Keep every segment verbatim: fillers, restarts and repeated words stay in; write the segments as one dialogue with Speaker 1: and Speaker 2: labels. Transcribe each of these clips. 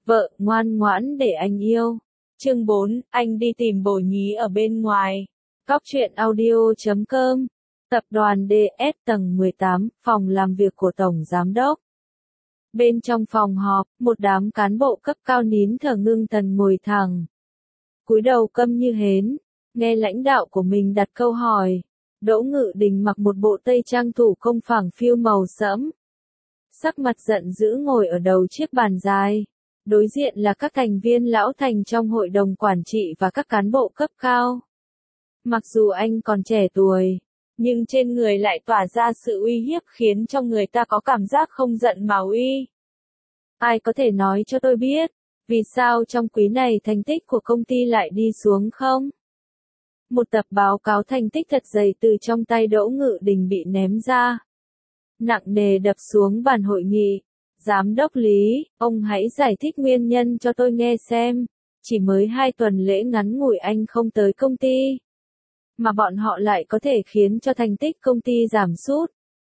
Speaker 1: Vợ, ngoan ngoãn để anh yêu. Chương bốn, anh đi tìm bồ nhí ở bên ngoài. Cóc truyện audio chấm com. Tập đoàn đê ét tầng mười tám, phòng làm việc của Tổng Giám đốc. Bên trong phòng họp, một đám cán bộ cấp cao nín thở ngưng thần ngồi thẳng. Cúi đầu câm như hến, nghe lãnh đạo của mình đặt câu hỏi. Đỗ Ngự Đình mặc một bộ tây trang thủ công phẳng phiu màu sẫm. Sắc mặt giận dữ ngồi ở đầu chiếc bàn dài. Đối diện là các thành viên lão thành trong hội đồng quản trị và các cán bộ cấp cao. Mặc dù anh còn trẻ tuổi, nhưng trên người lại tỏa ra sự uy hiếp khiến cho người ta có cảm giác không giận mà uy. Ai có thể nói cho tôi biết, vì sao trong quý này thành tích của công ty lại đi xuống không? Một tập báo cáo thành tích thật dày từ trong tay Đỗ Ngự Đình bị ném ra. Nặng nề đập xuống bàn hội nghị. Giám đốc Lý, ông hãy giải thích nguyên nhân cho tôi nghe xem. Chỉ mới hai tuần lễ ngắn ngủi anh không tới công ty. Mà bọn họ lại có thể khiến cho thành tích công ty giảm sút.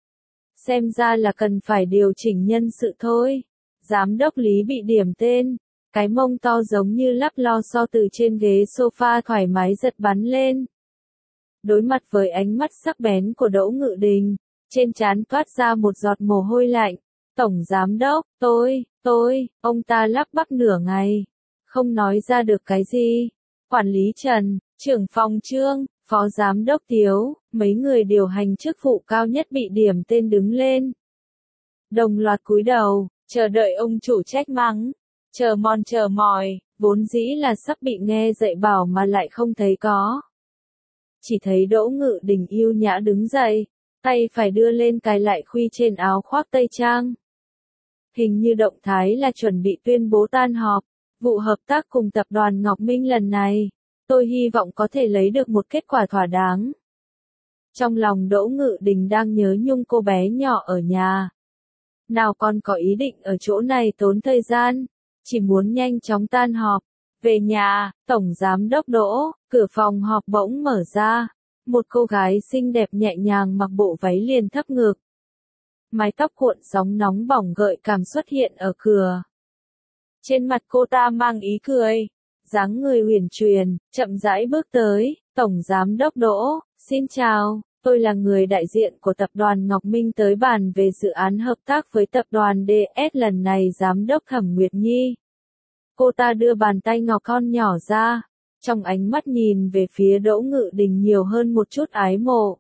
Speaker 1: Xem ra là cần phải điều chỉnh nhân sự thôi. Giám đốc Lý bị điểm tên. Cái mông to giống như lắp lo xo từ trên ghế sofa thoải mái giật bắn lên. Đối mặt với ánh mắt sắc bén của Đỗ Ngự Đình, trên trán toát ra một giọt mồ hôi lạnh. Tổng Giám đốc, tôi, tôi, ông ta lắp bắp nửa ngày, không nói ra được cái gì. Quản lý Trần, trưởng phòng Trương, phó giám đốc Tiếu, mấy người điều hành chức vụ cao nhất bị điểm tên đứng lên. Đồng loạt cúi đầu, chờ đợi ông chủ trách mắng, chờ mòn chờ mỏi, vốn dĩ là sắp bị nghe dạy bảo mà lại không thấy có. Chỉ thấy Đỗ Ngự Đình yêu nhã đứng dậy, tay phải đưa lên cài lại khuy trên áo khoác tây trang. Hình như động thái là chuẩn bị tuyên bố tan họp, vụ hợp tác cùng tập đoàn Ngọc Minh lần này, tôi hy vọng có thể lấy được một kết quả thỏa đáng. Trong lòng Đỗ Ngự Đình đang nhớ nhung cô bé nhỏ ở nhà. Nào còn có ý định ở chỗ này tốn thời gian, chỉ muốn nhanh chóng tan họp. Về nhà, Tổng Giám đốc Đỗ, cửa phòng họp bỗng mở ra. Một cô gái xinh đẹp nhẹ nhàng mặc bộ váy liền thấp ngực. Mái tóc cuộn sóng nóng bỏng gợi cảm xuất hiện ở cửa. Trên mặt cô ta mang ý cười, dáng người uyển chuyển, chậm rãi bước tới. Tổng Giám đốc Đỗ, xin chào, tôi là người đại diện của tập đoàn Ngọc Minh tới bàn về dự án hợp tác với tập đoàn đê ét lần này. Giám đốc Thẩm Nguyệt Nhi. Cô ta đưa bàn tay ngọc con nhỏ ra, trong ánh mắt nhìn về phía Đỗ Ngự Đình nhiều hơn một chút ái mộ.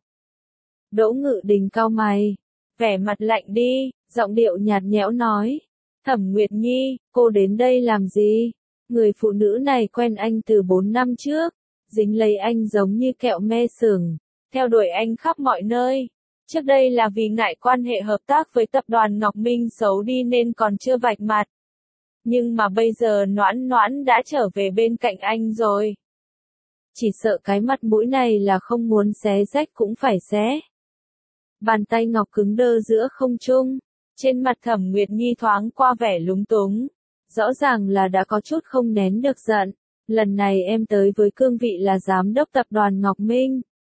Speaker 1: Đỗ Ngự Đình cau mày, vẻ mặt lạnh đi, giọng điệu nhạt nhẽo nói. Thẩm Nguyệt Nhi, cô đến đây làm gì? Người phụ nữ này quen anh từ bốn năm trước, dính lấy anh giống như kẹo me sừng, theo đuổi anh khắp mọi nơi. Trước đây là vì ngại quan hệ hợp tác với tập đoàn Ngọc Minh xấu đi nên còn chưa vạch mặt. Nhưng mà bây giờ Noãn Noãn đã trở về bên cạnh anh rồi. Chỉ sợ cái mặt mũi này là không muốn xé rách cũng phải xé. Bàn tay ngọc cứng đơ giữa không trung, trên mặt Thẩm Nguyệt Nhi thoáng qua vẻ lúng túng. Rõ ràng là đã có chút không nén được giận. Lần này em tới với cương vị là giám đốc tập đoàn Ngọc Minh.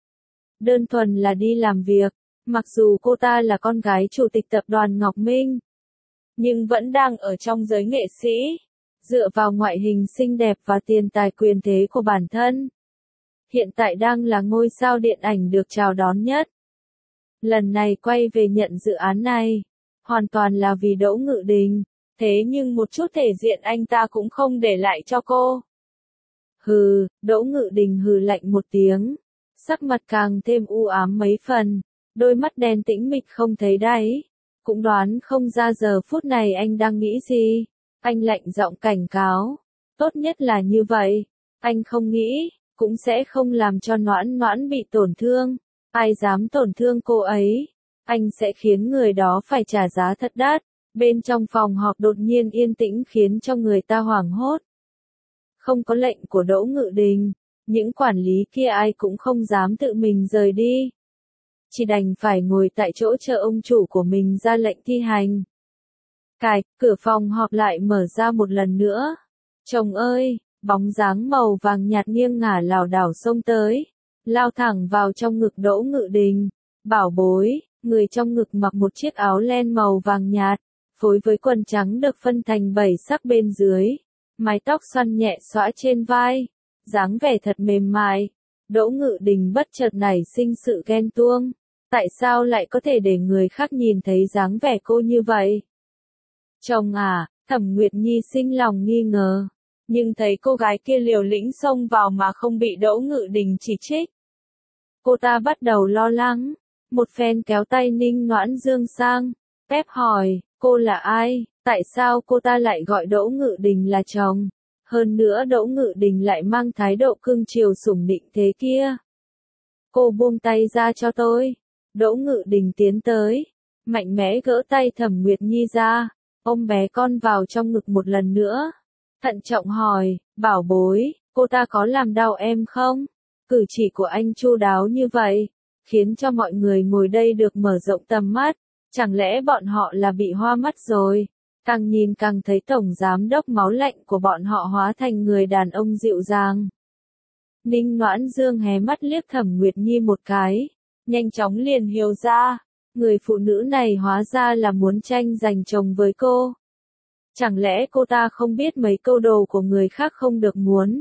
Speaker 1: Đơn thuần là đi làm việc, mặc dù cô ta là con gái chủ tịch tập đoàn Ngọc Minh, nhưng vẫn đang ở trong giới nghệ sĩ, dựa vào ngoại hình xinh đẹp và tiền tài quyền thế của bản thân. Hiện tại đang là ngôi sao điện ảnh được chào đón nhất. Lần này quay về nhận dự án này, hoàn toàn là vì Đỗ Ngự Đình, thế nhưng một chút thể diện anh ta cũng không để lại cho cô. Hừ, Đỗ Ngự Đình hừ lạnh một tiếng, sắc mặt càng thêm u ám mấy phần, đôi mắt đen tĩnh mịch không thấy đáy. Cũng đoán không ra giờ phút này anh đang nghĩ gì. Anh lạnh giọng cảnh cáo. Tốt nhất là như vậy. Anh không nghĩ, cũng sẽ không làm cho Noãn Noãn bị tổn thương. Ai dám tổn thương cô ấy, anh sẽ khiến người đó phải trả giá thật đắt. Bên trong phòng họp đột nhiên yên tĩnh khiến cho người ta hoảng hốt. Không có lệnh của Đỗ Ngự Đình, những quản lý kia ai cũng không dám tự mình rời đi. Chỉ đành phải ngồi tại chỗ chờ ông chủ của mình ra lệnh thi hành. Cạch, cửa phòng họp lại mở ra một lần nữa. Chồng ơi, bóng dáng màu vàng nhạt nghiêng ngả lảo đảo xông tới, lao thẳng vào trong ngực Đỗ Ngự Đình. Bảo bối, người trong ngực mặc một chiếc áo len màu vàng nhạt, phối với quần trắng được phân thành bảy sắc bên dưới, mái tóc xoăn nhẹ xõa trên vai, dáng vẻ thật mềm mại. Đỗ Ngự Đình bất chợt nảy sinh sự ghen tuông, tại sao lại có thể để người khác nhìn thấy dáng vẻ cô như vậy? Chồng à, Thẩm Nguyệt Nhi sinh lòng nghi ngờ, nhưng thấy cô gái kia liều lĩnh xông vào mà không bị Đỗ Ngự Đình chỉ trích. Cô ta bắt đầu lo lắng, một phen kéo tay Ninh Noãn Dương sang, ép hỏi, cô là ai, tại sao cô ta lại gọi Đỗ Ngự Đình là chồng? Hơn nữa Đỗ Ngự Đình lại mang thái độ cưng chiều sủng nịnh thế kia. Cô buông tay ra cho tôi. Đỗ Ngự Đình tiến tới, mạnh mẽ gỡ tay Thẩm Nguyệt Nhi ra, ôm bé con vào trong ngực một lần nữa. Thận trọng hỏi, bảo bối, cô ta có làm đau em không? Cử chỉ của anh chu đáo như vậy, khiến cho mọi người ngồi đây được mở rộng tầm mắt. Chẳng lẽ bọn họ là bị hoa mắt rồi? Càng nhìn càng thấy tổng giám đốc máu lạnh của bọn họ hóa thành người đàn ông dịu dàng. Ninh Noãn Dương hé mắt liếc Thẩm Nguyệt Nhi một cái, nhanh chóng liền hiểu ra, người phụ nữ này hóa ra là muốn tranh giành chồng với cô. Chẳng lẽ cô ta không biết mấy câu đồ của người khác không được muốn?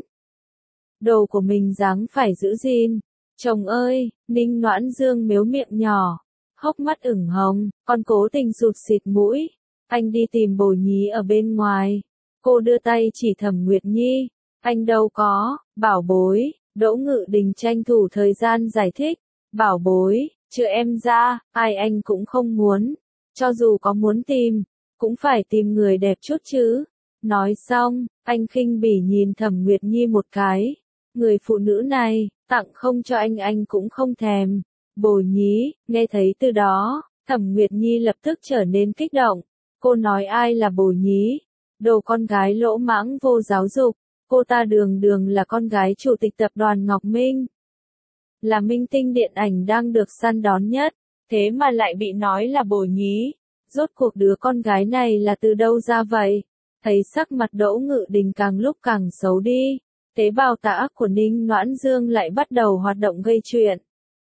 Speaker 1: Đồ của mình dáng phải giữ gìn. Chồng ơi, Ninh Noãn Dương mếu miệng nhỏ, hốc mắt ửng hồng, còn cố tình sụt xịt mũi. Anh đi tìm Bồ Nhí ở bên ngoài. Cô đưa tay chỉ Thẩm Nguyệt Nhi. Anh đâu có, bảo bối. Đỗ Ngự Đình tranh thủ thời gian giải thích. Bảo bối, chứ em ra, ai anh cũng không muốn. Cho dù có muốn tìm, cũng phải tìm người đẹp chút chứ. Nói xong, anh khinh bỉ nhìn Thẩm Nguyệt Nhi một cái. Người phụ nữ này, tặng không cho anh anh cũng không thèm. Bồ Nhí, nghe thấy từ đó, Thẩm Nguyệt Nhi lập tức trở nên kích động. Cô nói ai là Bồ Nhí? Đồ con gái lỗ mãng vô giáo dục. Cô ta đường đường là con gái chủ tịch tập đoàn Ngọc Minh. Là minh tinh điện ảnh đang được săn đón nhất. Thế mà lại bị nói là Bồ Nhí. Rốt cuộc đứa con gái này là từ đâu ra vậy? Thấy sắc mặt Đỗ Ngự Đình càng lúc càng xấu đi. Tế bào tà ác của Ninh Noãn Dương lại bắt đầu hoạt động gây chuyện.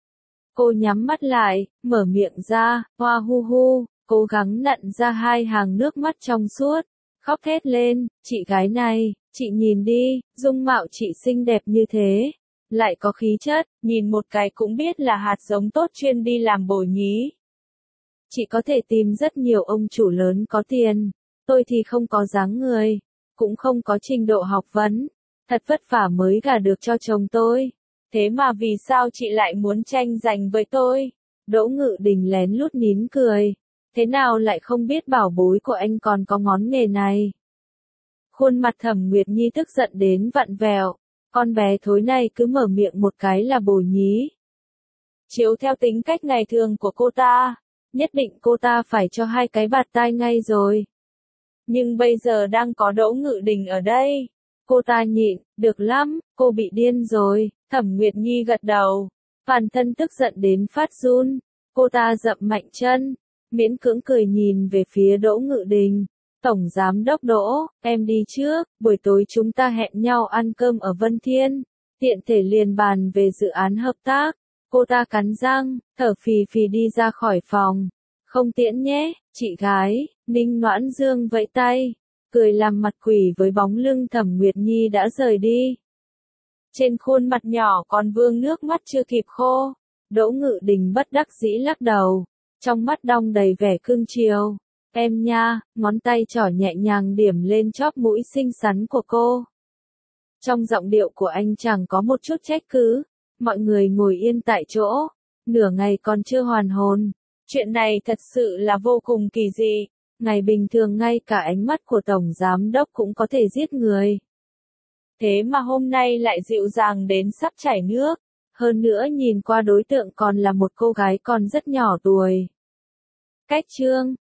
Speaker 1: Cô nhắm mắt lại, mở miệng ra, hoa hu hu, cố gắng nặn ra hai hàng nước mắt trong suốt, khóc thét lên, chị gái này, chị nhìn đi, dung mạo chị xinh đẹp như thế, lại có khí chất, nhìn một cái cũng biết là hạt giống tốt chuyên đi làm Bồ Nhí. Chị có thể tìm rất nhiều ông chủ lớn có tiền, tôi thì không có dáng người, cũng không có trình độ học vấn, thật vất vả mới gả được cho chồng tôi. Thế mà vì sao chị lại muốn tranh giành với tôi? Đỗ Ngự Đình lén lút nín cười. Thế nào lại không biết bảo bối của anh còn có ngón nghề này? Khuôn mặt Thẩm Nguyệt Nhi tức giận đến vặn vẹo. Con bé thối này cứ mở miệng một cái là Bồ Nhí. Chiếu theo tính cách ngày thường của cô ta, nhất định cô ta phải cho hai cái bạt tai ngay rồi. Nhưng bây giờ đang có Đỗ Ngự Đình ở đây. Cô ta nhịn, được lắm, cô bị điên rồi. Thẩm Nguyệt Nhi gật đầu. Toàn thân tức giận đến phát run. Cô ta dậm mạnh chân, miễn cưỡng cười nhìn về phía Đỗ Ngự Đình. Tổng Giám đốc Đỗ, em đi trước, buổi tối chúng ta hẹn nhau ăn cơm ở Vân Thiên. Tiện thể liền bàn về dự án hợp tác. Cô ta cắn răng, thở phì phì đi ra khỏi phòng. Không tiễn nhé, chị gái. Ninh Noãn Dương vẫy tay, cười làm mặt quỷ với bóng lưng Thẩm Nguyệt Nhi đã rời đi. Trên khuôn mặt nhỏ còn vương nước mắt chưa kịp khô. Đỗ Ngự Đình bất đắc dĩ lắc đầu, trong mắt đong đầy vẻ cưng chiều. Em nha, ngón tay trỏ nhẹ nhàng điểm lên chóp mũi xinh xắn của cô. Trong giọng điệu của anh chẳng có một chút trách cứ. Mọi người ngồi yên tại chỗ, nửa ngày còn chưa hoàn hồn. Chuyện này thật sự là vô cùng kỳ dị. Ngày bình thường ngay cả ánh mắt của Tổng Giám đốc cũng có thể giết người. Thế mà hôm nay lại dịu dàng đến sắp chảy nước. Hơn nữa nhìn qua đối tượng còn là một cô gái còn rất nhỏ tuổi. Cách chương